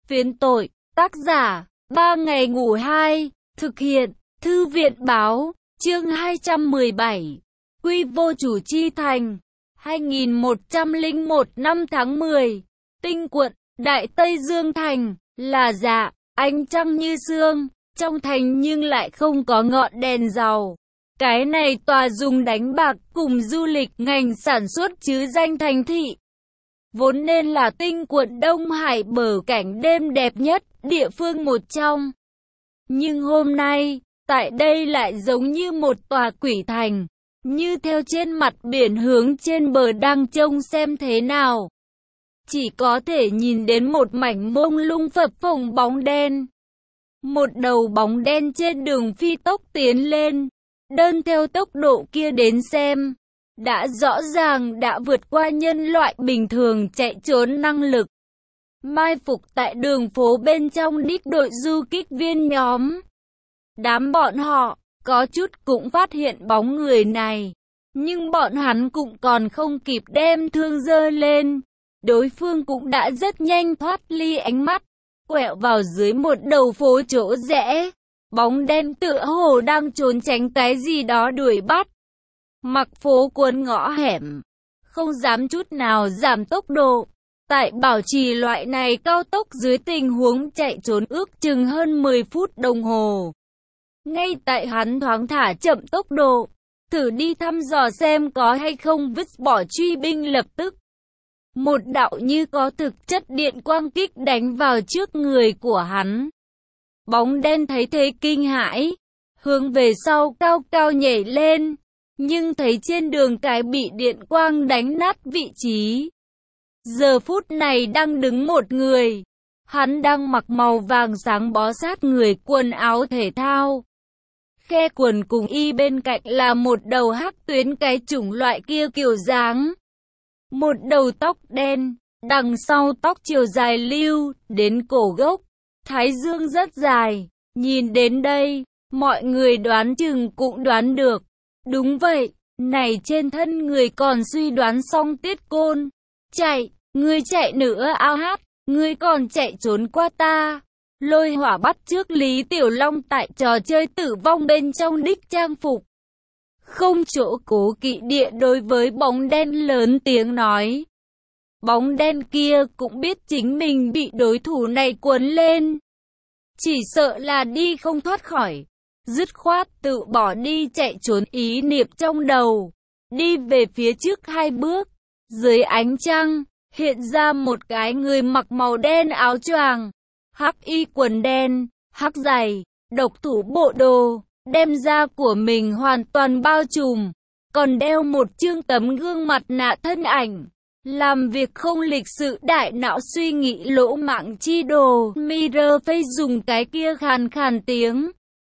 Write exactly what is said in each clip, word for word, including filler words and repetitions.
Phiến tội, tác giả, ba ngày ngủ hai, thực hiện, Thư viện Báo, chương hai trăm mười bảy, Quy vô chủ chi thành, hai nghìn một trăm lẻ một năm tháng mười, Tinh quận, Đại Tây Dương thành, là dạ, ánh trăng như sương, trong thành nhưng lại không có ngọn đèn dầu. Cái này tòa dùng đánh bạc cùng du lịch ngành sản xuất chứ danh thành thị. Vốn nên là tinh quận Đông Hải bờ cảnh đêm đẹp nhất, địa phương một trong. Nhưng hôm nay, tại đây lại giống như một tòa quỷ thành, như theo trên mặt biển hướng trên bờ đang trông xem thế nào. Chỉ có thể nhìn đến một mảnh mông lung phập phồng bóng đen. Một đầu bóng đen trên đường phi tốc tiến lên, đơn theo tốc độ kia đến xem, đã rõ ràng đã vượt qua nhân loại bình thường chạy trốn năng lực. Mai phục tại đường phố bên trong đích đội du kích viên nhóm. Đám bọn họ, có chút cũng phát hiện bóng người này, nhưng bọn hắn cũng còn không kịp đem thương giơ lên. Đối phương cũng đã rất nhanh thoát ly ánh mắt, quẹo vào dưới một đầu phố chỗ rẽ. Bóng đen tựa hồ đang trốn tránh cái gì đó đuổi bắt. Mặc phố cuốn ngõ hẻm, không dám chút nào giảm tốc độ. Tại bảo trì loại này cao tốc dưới tình huống chạy trốn ước chừng hơn mười phút đồng hồ. Ngay tại hắn thoáng thả chậm tốc độ, thử đi thăm dò xem có hay không vứt bỏ truy binh lập tức. Một đạo như có thực chất điện quang kích đánh vào trước người của hắn. Bóng đen thấy thế kinh hãi, hướng về sau cao cao nhảy lên, nhưng thấy trên đường cái bị điện quang đánh nát vị trí. Giờ phút này đang đứng một người, hắn đang mặc màu vàng sáng bó sát người quần áo thể thao. Khe quần cùng y bên cạnh là một đầu hắc tuyến cái chủng loại kia kiểu dáng. Một đầu tóc đen, đằng sau tóc chiều dài lưu, đến cổ gốc, thái dương rất dài. Nhìn đến đây, mọi người đoán chừng cũng đoán được. Đúng vậy, này trên thân người còn suy đoán xong tiết côn. Chạy, ngươi chạy nữa ao hát, ngươi còn chạy trốn qua ta. Lôi Hỏa bắt trước Lý Tiểu Long tại trò chơi tử vong bên trong đích trang phục. Không chỗ cố kỵ địa đối với bóng đen lớn tiếng nói. Bóng đen kia cũng biết chính mình bị đối thủ này cuốn lên. Chỉ sợ là đi không thoát khỏi. Dứt khoát tự bỏ đi chạy trốn ý niệm trong đầu. Đi về phía trước hai bước. Dưới ánh trăng, hiện ra một cái người mặc màu đen áo choàng, hắc y quần đen, hắc giày, độc thủ bộ đồ, đem da của mình hoàn toàn bao trùm, còn đeo một chương tấm gương mặt nạ thân ảnh. Làm việc không lịch sự đại não suy nghĩ lỗ mạng chi đồ. Mirror Face dùng cái kia khàn khàn tiếng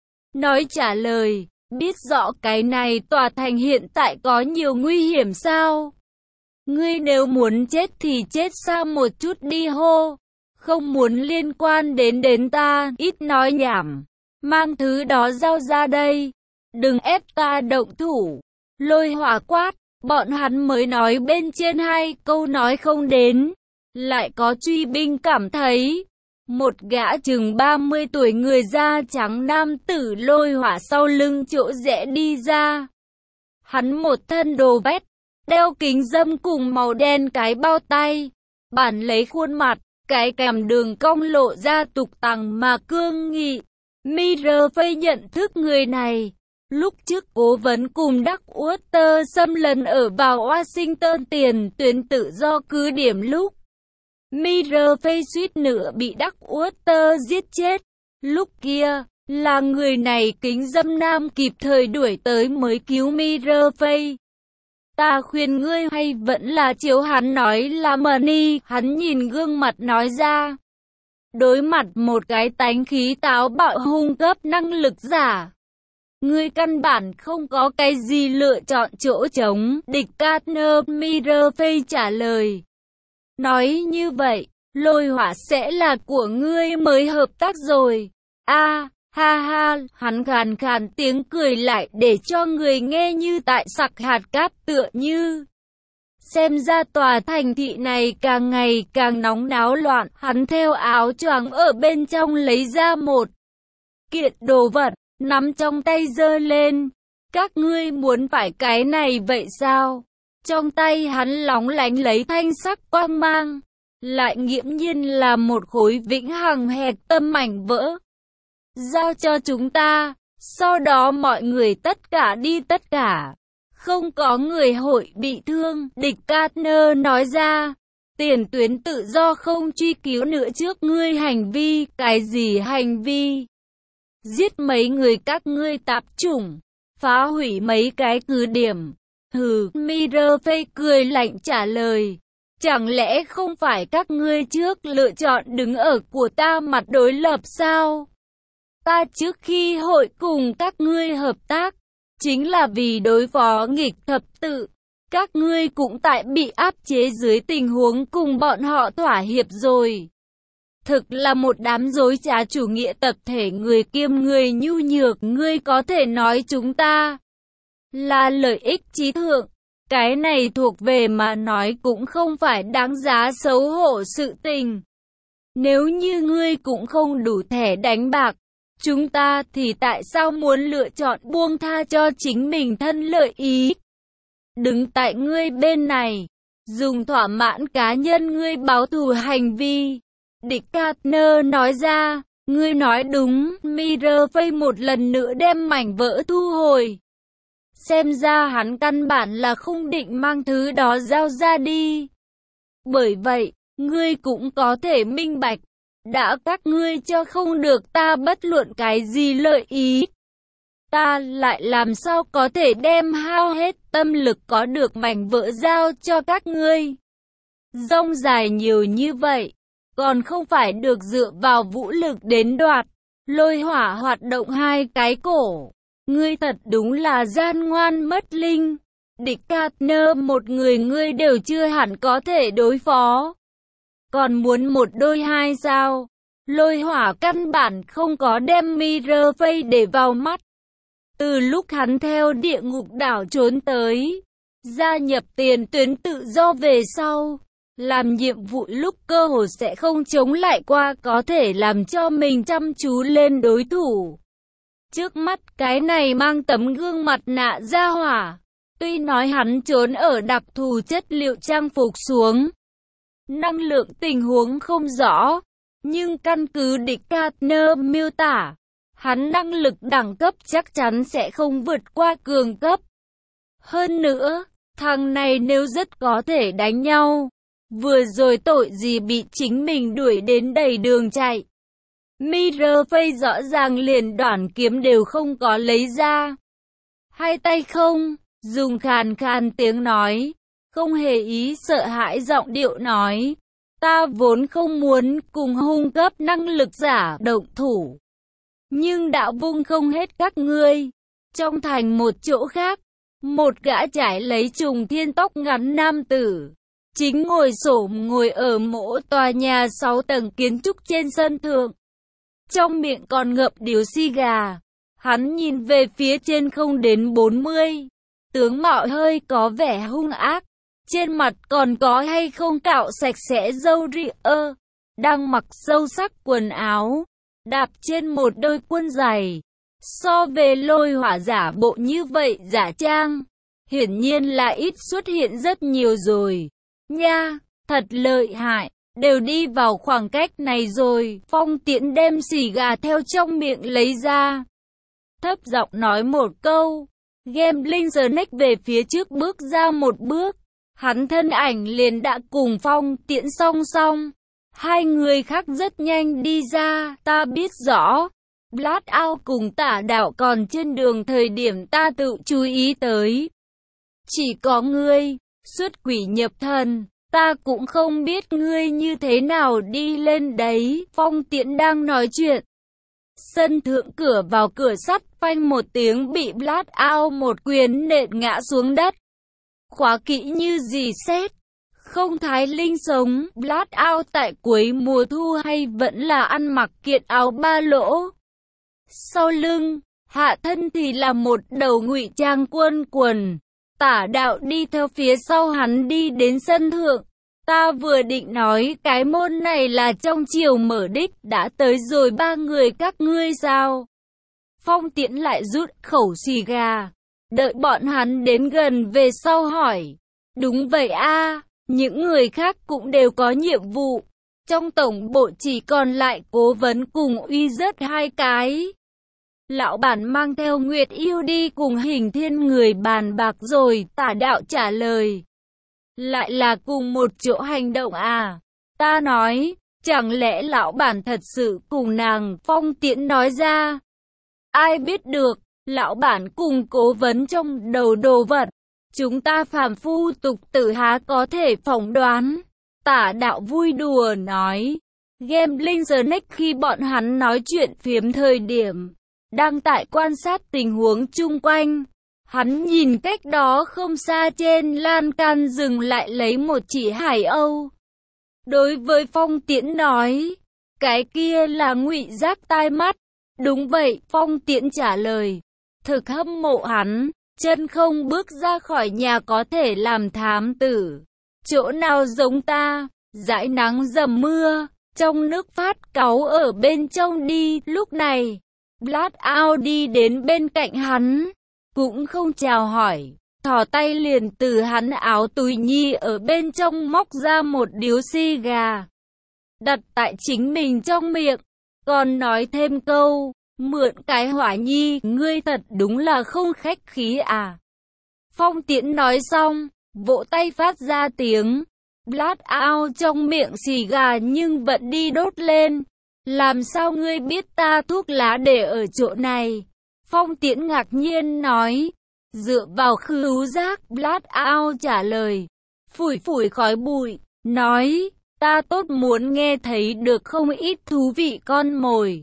nói trả lời, biết rõ cái này tòa thành hiện tại có nhiều nguy hiểm sao? Ngươi nếu muốn chết thì chết xa một chút đi hô. Không muốn liên quan đến đến ta, ít nói nhảm. Mang thứ đó giao ra đây. Đừng ép ta động thủ. Lôi Hỏa quát, bọn hắn mới nói bên trên hai câu nói không đến. Lại có truy binh cảm thấy. Một gã chừng ba mươi tuổi người da trắng nam tử Lôi Hỏa sau lưng chỗ rẽ đi ra. Hắn một thân đồ vét, đeo kính dâm cùng màu đen cái bao tay. Bản lấy khuôn mặt, cái cằm đường cong lộ ra tục tằng mà cương nghị. Mirror Face nhận thức người này. Lúc trước cố vấn cùng Đắc Utter xâm lấn ở vào Washington tiền tuyến tự do cứ điểm lúc. Mirror Face suýt nữa bị Đắc Utter giết chết. Lúc kia, là người này kính dâm nam kịp thời đuổi tới mới cứu Mirror Face. Ta khuyên ngươi hay vẫn là chiếu hắn nói là money, hắn nhìn gương mặt nói ra. Đối mặt một cái tánh khí táo bạo hung cấp năng lực giả. Ngươi căn bản không có cái gì lựa chọn chỗ trống. Địch Gardner Mirror Face trả lời. Nói như vậy, Lôi Hỏa sẽ là của ngươi mới hợp tác rồi. A ha ha, hắn khàn khàn tiếng cười lại để cho người nghe như tại sặc hạt cát tựa như. Xem ra tòa thành thị này càng ngày càng nóng náo loạn. Hắn theo áo choàng ở bên trong lấy ra một kiện đồ vật, nắm trong tay giơ lên. Các ngươi muốn phải cái này vậy sao? Trong tay hắn lóng lánh lấy thanh sắc quang mang, lại nghiễm nhiên là một khối vĩnh hằng hẹp tâm mảnh vỡ. Giao cho chúng ta, sau đó mọi người tất cả đi tất cả. Không có người hội bị thương, địch Carter nói ra. Tiền tuyến tự do không truy cứu nữa trước ngươi hành vi, cái gì hành vi? Giết mấy người các ngươi tạp chủng, phá hủy mấy cái cứ điểm. Hừ, Mirafay cười lạnh trả lời. Chẳng lẽ không phải các ngươi trước lựa chọn đứng ở của ta mặt đối lập sao? Ta trước khi hội cùng các ngươi hợp tác, chính là vì đối phó nghịch thập tự. Các ngươi cũng tại bị áp chế dưới tình huống cùng bọn họ thỏa hiệp rồi. Thực là một đám dối trá chủ nghĩa tập thể, người kiêm người nhu nhược. Ngươi có thể nói chúng ta là lợi ích trí thượng. Cái này thuộc về mà nói cũng không phải đáng giá xấu hổ sự tình. Nếu như ngươi cũng không đủ thẻ đánh bạc chúng ta thì tại sao muốn lựa chọn buông tha cho chính mình thân lợi ý? Đứng tại ngươi bên này, dùng thỏa mãn cá nhân ngươi báo thù hành vi. Địch Carter nói ra, ngươi nói đúng. Mirafay một lần nữa đem mảnh vỡ thu hồi. Xem ra hắn căn bản là không định mang thứ đó giao ra đi. Bởi vậy, ngươi cũng có thể minh bạch. Đã các ngươi cho không được ta bất luận cái gì lợi ý, ta lại làm sao có thể đem hao hết tâm lực có được mảnh vỡ giao cho các ngươi. Rông dài nhiều như vậy, còn không phải được dựa vào vũ lực đến đoạt. Lôi hỏa hoạt động hai cái cổ. Ngươi thật đúng là gian ngoan mất linh. Địch Carter, một người ngươi đều chưa hẳn có thể đối phó. Còn muốn một đôi hai sao? Lôi hỏa căn bản không có đem Mirafay để vào mắt. Từ lúc hắn theo địa ngục đảo trốn tới, gia nhập tiền tuyến tự do về sau, làm nhiệm vụ lúc cơ hồ sẽ không chống lại qua có thể làm cho mình chăm chú lên đối thủ. Trước mắt cái này mang tấm gương mặt nạ ra hỏa, tuy nói hắn trốn ở đặc thù chất liệu trang phục xuống, năng lượng tình huống không rõ, nhưng căn cứ địch Carter miêu tả, hắn năng lực đẳng cấp chắc chắn sẽ không vượt qua cường cấp. Hơn nữa, thằng này nếu rất có thể đánh nhau, vừa rồi tội gì bị chính mình đuổi đến đầy đường chạy. Mirafay rõ ràng liền đoạn kiếm đều không có lấy ra. Hai tay không, dùng khàn khàn tiếng nói, không hề ý sợ hãi giọng điệu nói. Ta vốn không muốn cùng hung cấp năng lực giả động thủ, nhưng đã vung không hết các ngươi. Trong thành một chỗ khác, một gã trải lấy trùng thiên tóc ngắn nam tử, chính ngồi xổm ngồi ở mỗi tòa nhà sáu tầng kiến trúc trên sân thượng. Trong miệng còn ngậm điếu xì gà, hắn nhìn về phía trên không đến bốn mươi, tướng mạo hơi có vẻ hung ác. Trên mặt còn có hay không cạo sạch sẽ râu ria, đang mặc sâu sắc quần áo, đạp trên một đôi quân giày. So về lôi hỏa giả bộ như vậy giả trang, hiển nhiên là ít xuất hiện rất nhiều rồi. Nha, thật lợi hại, đều đi vào khoảng cách này rồi. Phong Tiễn đem xì gà theo trong miệng lấy ra, thấp giọng nói một câu. Gambling Snake về phía trước bước ra một bước. Hắn thân ảnh liền đã cùng Phong Tiễn song song. Hai người khác rất nhanh đi ra. Ta biết rõ, Blackout cùng Tả Đạo còn trên đường thời điểm ta tự chú ý tới. Chỉ có ngươi, xuất quỷ nhập thần. Ta cũng không biết ngươi như thế nào đi lên đấy. Phong Tiễn đang nói chuyện. Sân thượng cửa vào cửa sắt phanh một tiếng bị Blackout một quyền nện ngã xuống đất. Khóa kỹ như gì sét. Không thái linh sống. Blackout tại cuối mùa thu hay vẫn là ăn mặc kiện áo ba lỗ. Sau lưng, hạ thân thì là một đầu ngụy trang quân quần. Tả đạo đi theo phía sau hắn đi đến sân thượng. Ta vừa định nói cái môn này là trong triều mở đích, đã tới rồi ba người các ngươi sao? Phong Tiễn lại rút khẩu xì gà, đợi bọn hắn đến gần về sau hỏi. Đúng vậy a, những người khác cũng đều có nhiệm vụ. Trong tổng bộ chỉ còn lại Cố Vấn cùng Uy Rất hai cái. Lão bản mang theo Nguyệt Yêu đi cùng Hình Thiên người bàn bạc rồi, Tả đạo trả lời. Lại là cùng một chỗ hành động à? Ta nói, chẳng lẽ lão bản thật sự cùng nàng? Phong Tiễn nói ra. Ai biết được, lão bản cùng Cố Vấn trong đầu đồ vật. Chúng ta phàm phu tục tử há có thể phỏng đoán. Tả đạo vui đùa nói. Gambling Snake khi bọn hắn nói chuyện phiếm thời điểm đang tại quan sát tình huống chung quanh. Hắn nhìn cách đó không xa trên lan can dừng lại lấy một chỉ hải âu. Đối với Phong Tiễn nói, cái kia là ngụy giáp tai mắt. Đúng vậy, Phong Tiễn trả lời. Thực hâm mộ hắn, chân không bước ra khỏi nhà có thể làm thám tử. Chỗ nào giống ta, dãi nắng dầm mưa, trong nước phát cáu ở bên trong đi. Lúc này, Blackout đi đến bên cạnh hắn, cũng không chào hỏi, thò tay liền từ hắn áo túi nhi ở bên trong móc ra một điếu xì gà, đặt tại chính mình trong miệng, còn nói thêm câu, mượn cái hỏa nhi, ngươi thật đúng là không khách khí à. Phong Tiễn nói xong, vỗ tay phát ra tiếng, Blackout trong miệng xì gà nhưng vẫn đi đốt lên. Làm sao ngươi biết ta thuốc lá để ở chỗ này? Phong Tiễn ngạc nhiên nói. Dựa vào khứu giác, Blackout trả lời. Phủi phủi khói bụi, nói, ta tốt muốn nghe thấy được không ít thú vị con mồi.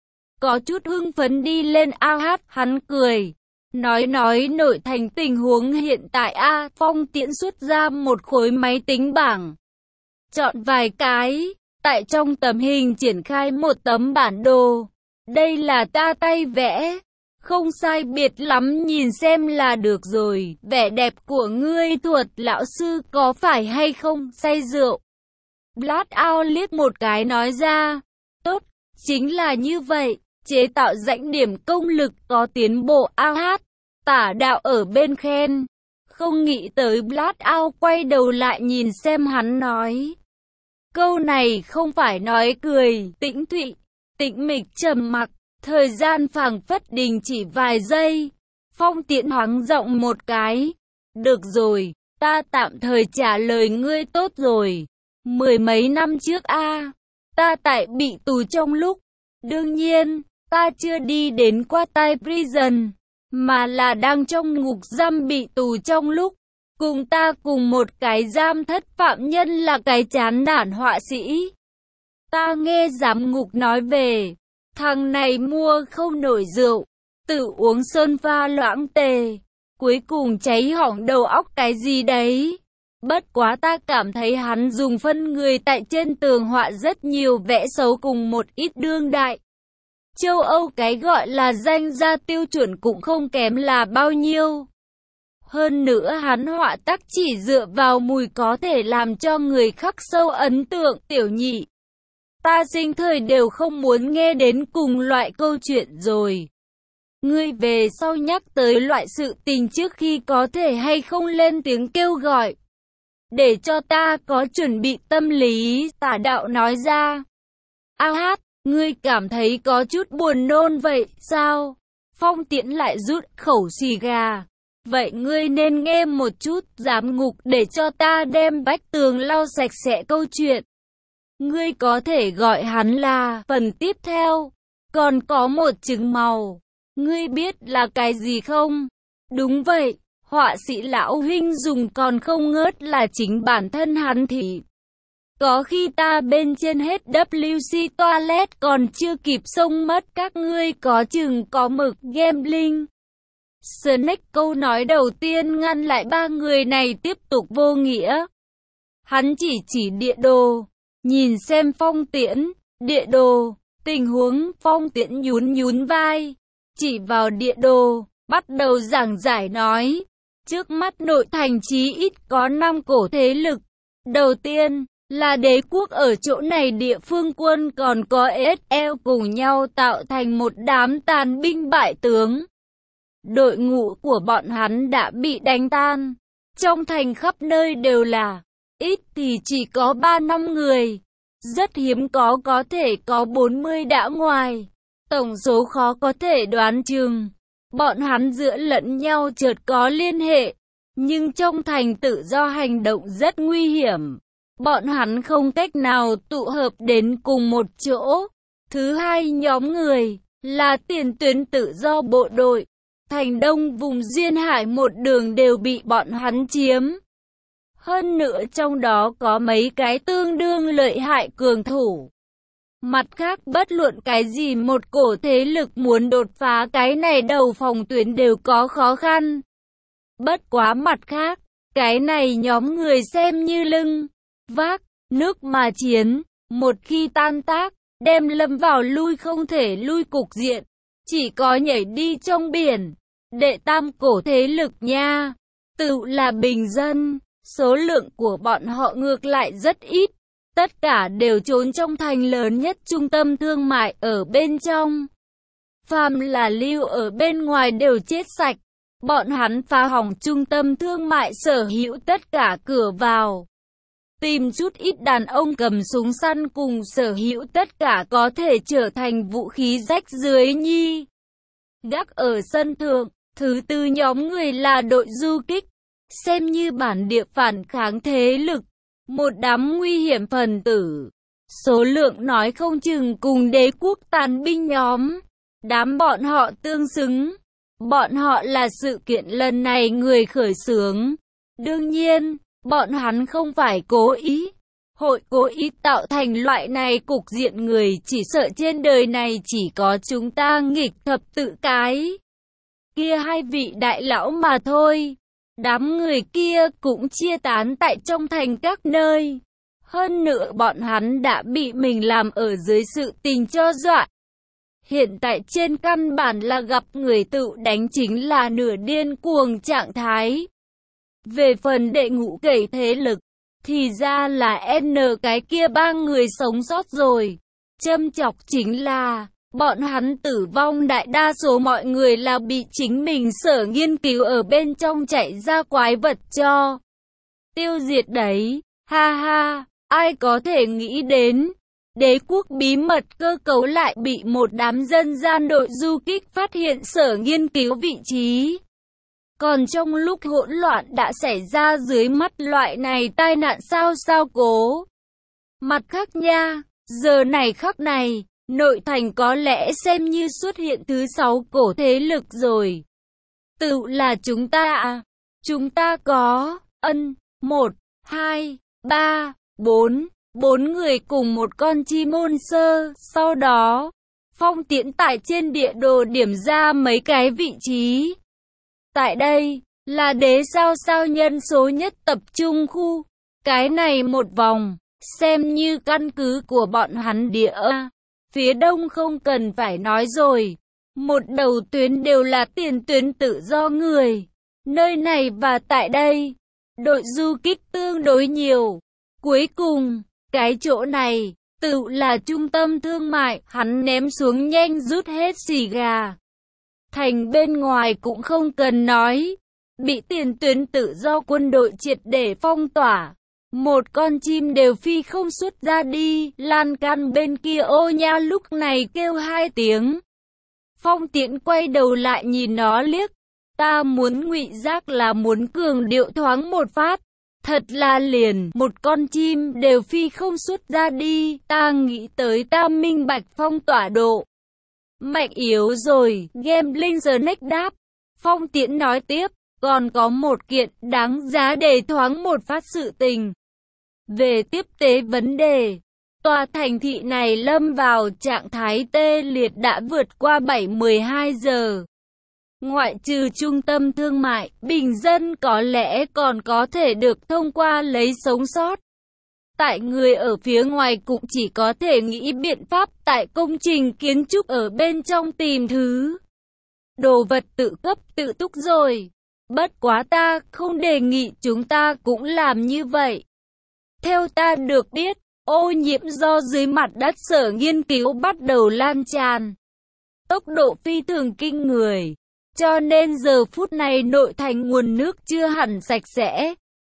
Có chút hưng phấn đi lên a hát, hắn cười. Nói nói nội thành tình huống hiện tại a. Phong Tiễn xuất ra một khối máy tính bảng. Chọn vài cái. Tại trong tấm hình triển khai một tấm bản đồ. Đây là ta tay vẽ. Không sai biệt lắm, nhìn xem là được rồi. Vẻ đẹp của ngươi thuật lão sư có phải hay không? Say rượu. Blackout liếc một cái nói ra. Tốt, chính là như vậy. Chế tạo rãnh điểm công lực có tiến bộ a hát. Tả đạo ở bên khen. Không nghĩ tới Blackout quay đầu lại nhìn xem hắn nói. Câu này không phải nói cười. Tĩnh thụy, tĩnh mịch trầm mặc. Thời gian phảng phất đình chỉ vài giây. Phong Tiễn hoáng rộng một cái. Được rồi, ta tạm thời trả lời ngươi tốt rồi. Mười mấy năm trước a, ta tại bị tù trong lúc. Đương nhiên, ta chưa đi đến qua tai prison, mà là đang trong ngục giam bị tù trong lúc. Cùng ta cùng một cái giam thất phạm nhân là cái chán nản họa sĩ. Ta nghe giám ngục nói về, thằng này mua không nổi rượu, tự uống sơn pha loãng tề, cuối cùng cháy hỏng đầu óc cái gì đấy. Bất quá ta cảm thấy hắn dùng phân người tại trên tường họa rất nhiều vẽ xấu cùng một ít đương đại. Châu Âu cái gọi là danh gia tiêu chuẩn cũng không kém là bao nhiêu. Hơn nữa hắn họa tác chỉ dựa vào mùi có thể làm cho người khắc sâu ấn tượng. Tiểu Nhị, ta sinh thời đều không muốn nghe đến cùng loại câu chuyện rồi. Ngươi về sau nhắc tới loại sự tình trước khi có thể hay không lên tiếng kêu gọi, để cho ta có chuẩn bị tâm lý. Tả đạo nói ra. A hát, ngươi cảm thấy có chút buồn nôn vậy sao? Phong Tiễn lại rút khẩu xì gà. Vậy ngươi nên nghe một chút. Giám ngục để cho ta đem vách tường lau sạch sẽ câu chuyện. Ngươi có thể gọi hắn là phần tiếp theo. Còn có một trứng màu. Ngươi biết là cái gì không? Đúng vậy, họa sĩ lão huynh dùng còn không ngớt là chính bản thân hắn thì. Có khi ta bên trên hết W C toilet còn chưa kịp xông mất các ngươi có chừng có mực. Gambling Snake câu nói đầu tiên ngăn lại ba người này tiếp tục vô nghĩa. Hắn chỉ chỉ địa đồ, nhìn xem Phong Tiễn. Địa đồ, tình huống. Phong Tiễn nhún nhún vai, chỉ vào địa đồ, bắt đầu giảng giải nói. Trước mắt nội thành chí ít có năm cổ thế lực. Đầu tiên là đế quốc, ở chỗ này địa phương quân còn có ét lờ cùng nhau tạo thành một đám tàn binh bại tướng. Đội ngũ của bọn hắn đã bị đánh tan. Trong thành khắp nơi đều là, ít thì chỉ có ba năm người. Rất hiếm có có thể có bốn mươi đã ngoài. Tổng số khó có thể đoán chừng. Bọn hắn giữa lẫn nhau chợt có liên hệ. Nhưng trong thành tự do hành động rất nguy hiểm. Bọn hắn không cách nào tụ hợp đến cùng một chỗ. Thứ hai nhóm người là tiền tuyến tự do bộ đội. Thành đông vùng duyên hải một đường đều bị bọn hắn chiếm. Hơn nữa trong đó có mấy cái tương đương lợi hại cường thủ. Mặt khác bất luận cái gì một cổ thế lực muốn đột phá cái này đầu phòng tuyến đều có khó khăn. Bất quá mặt khác, cái này nhóm người xem như lưng, vác, nước mà chiến, một khi tan tác, đem lâm vào lui không thể lui cục diện, chỉ có nhảy đi trong biển. Đệ tam cổ thế lực nha, tự là bình dân, số lượng của bọn họ ngược lại rất ít. Tất cả đều trốn trong thành lớn nhất trung tâm thương mại ở bên trong. Phàm là lưu ở bên ngoài đều chết sạch. Bọn hắn phá hỏng trung tâm thương mại sở hữu tất cả cửa vào. Tìm chút ít đàn ông cầm súng săn cùng sở hữu tất cả có thể trở thành vũ khí rách dưới nhi. Gác ở sân thượng, thứ tư nhóm người là đội du kích. Xem như bản địa phản kháng thế lực. Một đám nguy hiểm phần tử. Số lượng nói không chừng cùng đế quốc tàn binh nhóm. Đám bọn họ tương xứng. Bọn họ là sự kiện lần này người khởi xướng. Đương nhiên, bọn hắn không phải cố ý. Hội cố ý tạo thành loại này cục diện người chỉ sợ trên đời này chỉ có chúng ta nghịch thập tự cái. Kia hai vị đại lão mà thôi. Đám người kia cũng chia tán tại trong thành các nơi. Hơn nữa bọn hắn đã bị mình làm ở dưới sự tình cho dọa. Hiện tại trên căn bản là gặp người tự đánh chính là nửa điên cuồng trạng thái. Về phần đệ ngũ kể thế lực, thì ra là N cái kia ba người sống sót rồi. Châm chọc chính là, bọn hắn tử vong đại đa số mọi người là bị chính mình sở nghiên cứu ở bên trong chạy ra quái vật cho tiêu diệt đấy. Ha ha, ai có thể nghĩ đến, đế quốc bí mật cơ cấu lại bị một đám dân gian đội du kích phát hiện sở nghiên cứu vị trí. Còn trong lúc hỗn loạn đã xảy ra dưới mắt loại này tai nạn sao sao cố. Mặt khác nha, giờ này khắc này, nội thành có lẽ xem như xuất hiện thứ sáu cổ thế lực rồi. Tự là chúng ta à, chúng ta có, ân, một, hai, ba, bốn, bốn người cùng một con chim môn sơ. Sau đó, Phong Tiễn tại trên địa đồ điểm ra mấy cái vị trí. Tại đây, là đế sao sao nhân số nhất tập trung khu. Cái này một vòng, xem như căn cứ của bọn hắn địa. Phía đông không cần phải nói rồi. Một đầu tuyến đều là tiền tuyến tự do người. Nơi này và tại đây, đội du kích tương đối nhiều. Cuối cùng, cái chỗ này, tự là trung tâm thương mại. Hắn ném xuống nhanh rút hết xì gà. Thành bên ngoài cũng không cần nói. Bị tiền tuyến tự do quân đội triệt để phong tỏa. Một con chim đều phi không xuất ra đi. Lan can bên kia ô nha lúc này kêu hai tiếng. Phong Tiễn quay đầu lại nhìn nó liếc. Ta muốn ngụy giác là muốn cường điệu thoáng một phát. Thật là liền, một con chim đều phi không xuất ra đi. Ta nghĩ tới ta minh bạch phong tỏa độ mạnh yếu rồi. Gambling Snack đáp. Phong Tiễn nói tiếp. Còn có một kiện đáng giá để thoáng một phát sự tình. Về tiếp tế vấn đề, tòa thành thị này lâm vào trạng thái tê liệt đã vượt qua bảy mười hai giờ. Ngoại trừ trung tâm thương mại, bình dân có lẽ còn có thể được thông qua lấy sống sót. Tại người ở phía ngoài cũng chỉ có thể nghĩ biện pháp tại công trình kiến trúc ở bên trong tìm thứ đồ vật tự cấp tự túc rồi. Bất quá ta không đề nghị chúng ta cũng làm như vậy. Theo ta được biết, ô nhiễm do dưới mặt đất sở nghiên cứu bắt đầu lan tràn. Tốc độ phi thường kinh người. Cho nên giờ phút này nội thành nguồn nước chưa hẳn sạch sẽ.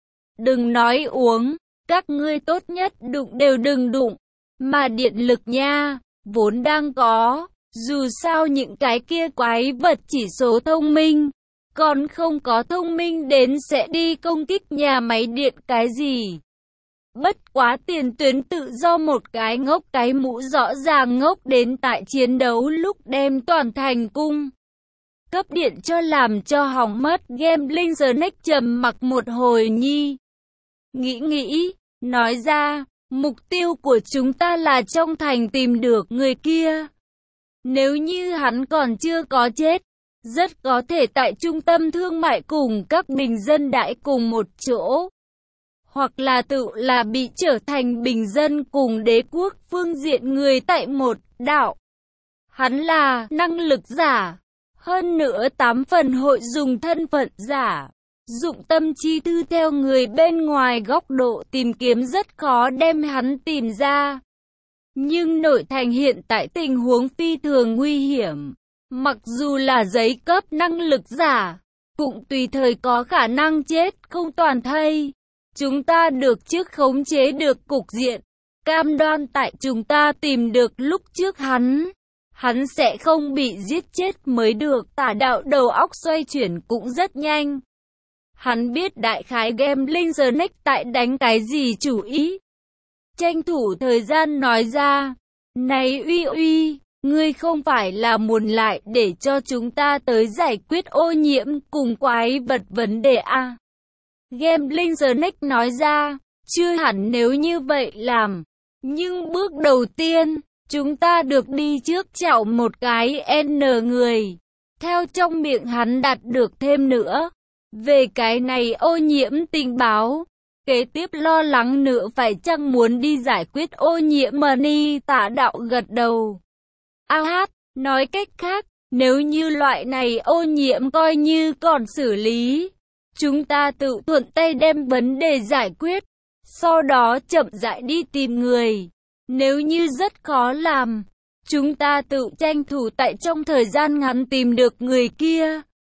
Đừng nói uống, các ngươi tốt nhất đụng đều đừng đụng. Mà điện lực nha, vốn đang có, dù sao những cái kia quái vật chỉ số thông minh, còn không có thông minh đến sẽ đi công kích nhà máy điện cái gì. Bất quá tiền tuyến tự do một cái ngốc cái mũ rõ ràng ngốc đến tại chiến đấu lúc đem toàn thành cung cấp điện cho làm cho hỏng mất. Gambling The Next trầm mặc một hồi nhi. Nghĩ nghĩ, nói ra, mục tiêu của chúng ta là trong thành tìm được người kia. Nếu như hắn còn chưa có chết, rất có thể tại trung tâm thương mại cùng các bình dân đãi cùng một chỗ. Hoặc là tự là bị trở thành bình dân cùng đế quốc phương diện người tại một đảo. Hắn là năng lực giả. Hơn nữa tám phần hội dùng thân phận giả. Dụng tâm chi thư theo người bên ngoài góc độ tìm kiếm rất khó đem hắn tìm ra. Nhưng nội thành hiện tại tình huống phi thường nguy hiểm. Mặc dù là giấy cấp năng lực giả, cũng tùy thời có khả năng chết không toàn thây. Chúng ta được trước khống chế được cục diện. Cam đoan tại chúng ta tìm được lúc trước hắn. Hắn sẽ không bị giết chết mới được. Tả đạo đầu óc xoay chuyển cũng rất nhanh. Hắn biết đại khái Gambling The Next tại đánh cái gì chủ ý. Tranh thủ thời gian nói ra. Này Uy Uy, ngươi không phải là muốn lại để cho chúng ta tới giải quyết ô nhiễm cùng quái vật vấn đề à? Gambling The Next nói ra. Chưa hẳn nếu như vậy làm. Nhưng bước đầu tiên, chúng ta được đi trước chảo một cái N người. Theo trong miệng hắn đạt được thêm nữa. Về cái này ô nhiễm tình báo. Kế tiếp lo lắng nữa phải chăng muốn đi giải quyết ô nhiễm money. Tả đạo gật đầu. A hát, nói cách khác, nếu như loại này ô nhiễm coi như còn xử lý. Chúng ta tự thuận tay đem vấn đề giải quyết. Sau đó chậm rãi đi tìm người. Nếu như rất khó làm, chúng ta tự tranh thủ tại trong thời gian ngắn tìm được người kia.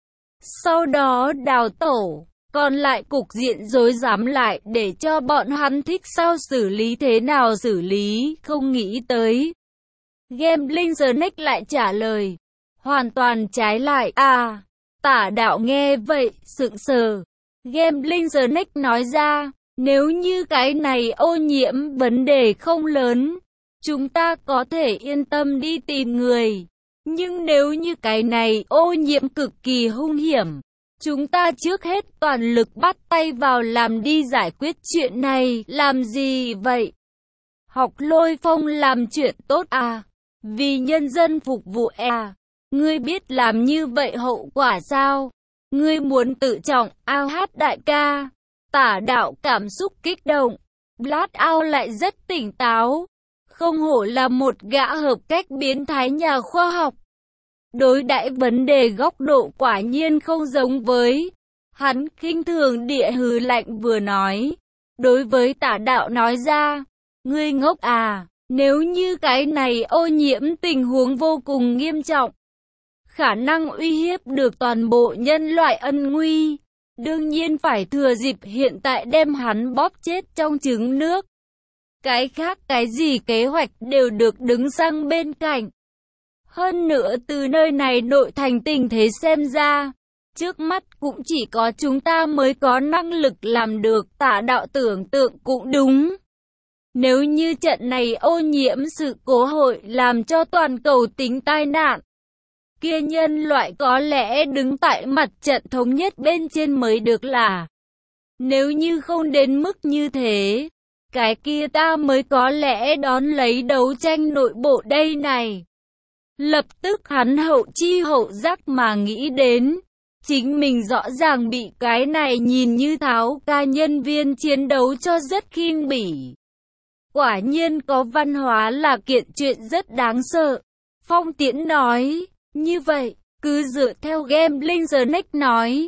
Sau đó đào tổ, còn lại cục diện rối rắm lại để cho bọn hắn thích sao xử lý thế nào xử lý, không nghĩ tới. Gambling The Next lại trả lời, hoàn toàn trái lại, à, tả đạo nghe vậy, sững sờ. Gambling The Next nói ra, nếu như cái này ô nhiễm vấn đề không lớn, chúng ta có thể yên tâm đi tìm người. Nhưng nếu như cái này ô nhiễm cực kỳ hung hiểm, chúng ta trước hết toàn lực bắt tay vào làm đi giải quyết chuyện này. Làm gì vậy? Học Lôi Phong làm chuyện tốt à? Vì nhân dân phục vụ à? Ngươi biết làm như vậy hậu quả sao? Ngươi muốn tự trọng, ao hát đại ca. Tả đạo cảm xúc kích động. Blast Out lại rất tỉnh táo. Không hổ là một gã hợp cách biến thái nhà khoa học. Đối đãi vấn đề góc độ quả nhiên không giống với. Hắn khinh thường địa hừ lạnh vừa nói. Đối với tả đạo nói ra. Ngươi ngốc à, nếu như cái này ô nhiễm tình huống vô cùng nghiêm trọng. Khả năng uy hiếp được toàn bộ nhân loại ân nguy. Đương nhiên phải thừa dịp hiện tại đem hắn bóp chết trong trứng nước. Cái khác cái gì kế hoạch đều được đứng sang bên cạnh. Hơn nữa từ nơi này nội thành tình thế xem ra, trước mắt cũng chỉ có chúng ta mới có năng lực làm được. Tả đạo tưởng tượng cũng đúng. Nếu như trận này ô nhiễm sự cố hội làm cho toàn cầu tính tai nạn, kia nhân loại có lẽ đứng tại mặt trận thống nhất bên trên mới được là. Nếu như không đến mức như thế, cái kia ta mới có lẽ đón lấy đấu tranh nội bộ đây này. Lập tức hắn hậu chi hậu giác mà nghĩ đến, chính mình rõ ràng bị cái này nhìn như tháo ca nhân viên chiến đấu cho rất khinh bỉ. Quả nhiên có văn hóa là kiện chuyện rất đáng sợ. Phong Tiễn nói, như vậy, cứ dựa theo Gambling The Next nói,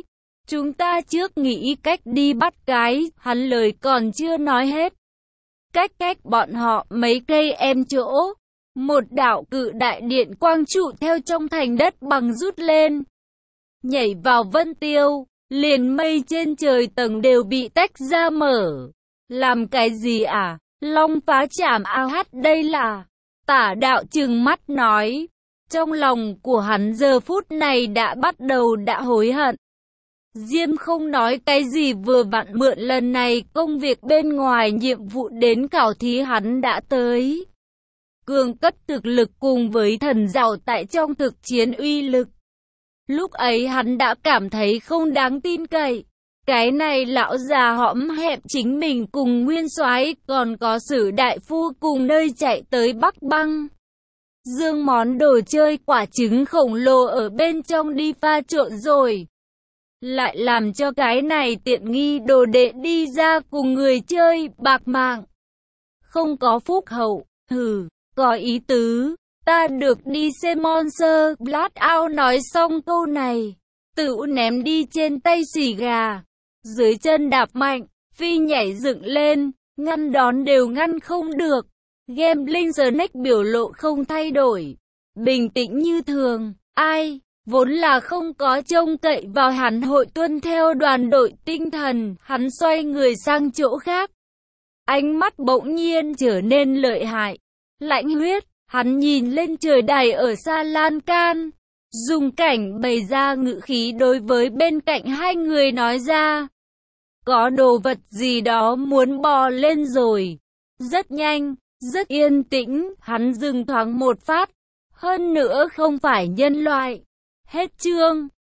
Chúng ta trước nghĩ cách đi bắt cái, hắn lời còn chưa nói hết. Cách cách bọn họ mấy cây em chỗ. Một đạo cự đại điện quang trụ theo trong thành đất bằng rút lên. Nhảy vào vân tiêu, liền mây trên trời tầng đều bị tách ra mở. Làm cái gì à? Long phá chảm ao hát đây là. Tả đạo trừng mắt nói. Trong lòng của hắn giờ phút này đã bắt đầu đã hối hận. Diêm không nói cái gì vừa vặn mượn lần này công việc bên ngoài nhiệm vụ đến khảo thí hắn đã tới. Cường cất thực lực cùng với thần giàu tại trong thực chiến uy lực. Lúc ấy hắn đã cảm thấy không đáng tin cậy. Cái này lão già hõm hẹp chính mình cùng nguyên soái còn có Sử đại phu cùng nơi chạy tới Bắc Băng. Dương món đồ chơi quả trứng khổng lồ ở bên trong đi pha trộn rồi. Lại làm cho cái này tiện nghi đồ đệ đi ra cùng người chơi bạc mạng. Không có phúc hậu, hừ, có ý tứ, ta được đi xem Monster Blackout nói xong câu này. Tự ném đi trên tay xì gà. Dưới chân đạp mạnh, phi nhảy dựng lên, ngăn đón đều ngăn không được. Gambling Snake biểu lộ không thay đổi, bình tĩnh như thường, ai, vốn là không có trông cậy vào hắn hội tuân theo đoàn đội tinh thần, hắn xoay người sang chỗ khác. Ánh mắt bỗng nhiên trở nên lợi hại, lãnh huyết, hắn nhìn lên trời đài ở xa lan can, dùng cảnh bày ra ngữ khí đối với bên cạnh hai người nói ra. Có đồ vật gì đó muốn bò lên rồi, rất nhanh. Rất yên tĩnh, hắn dừng thoáng một phát. Hơn nữa không phải nhân loại. Hết chương.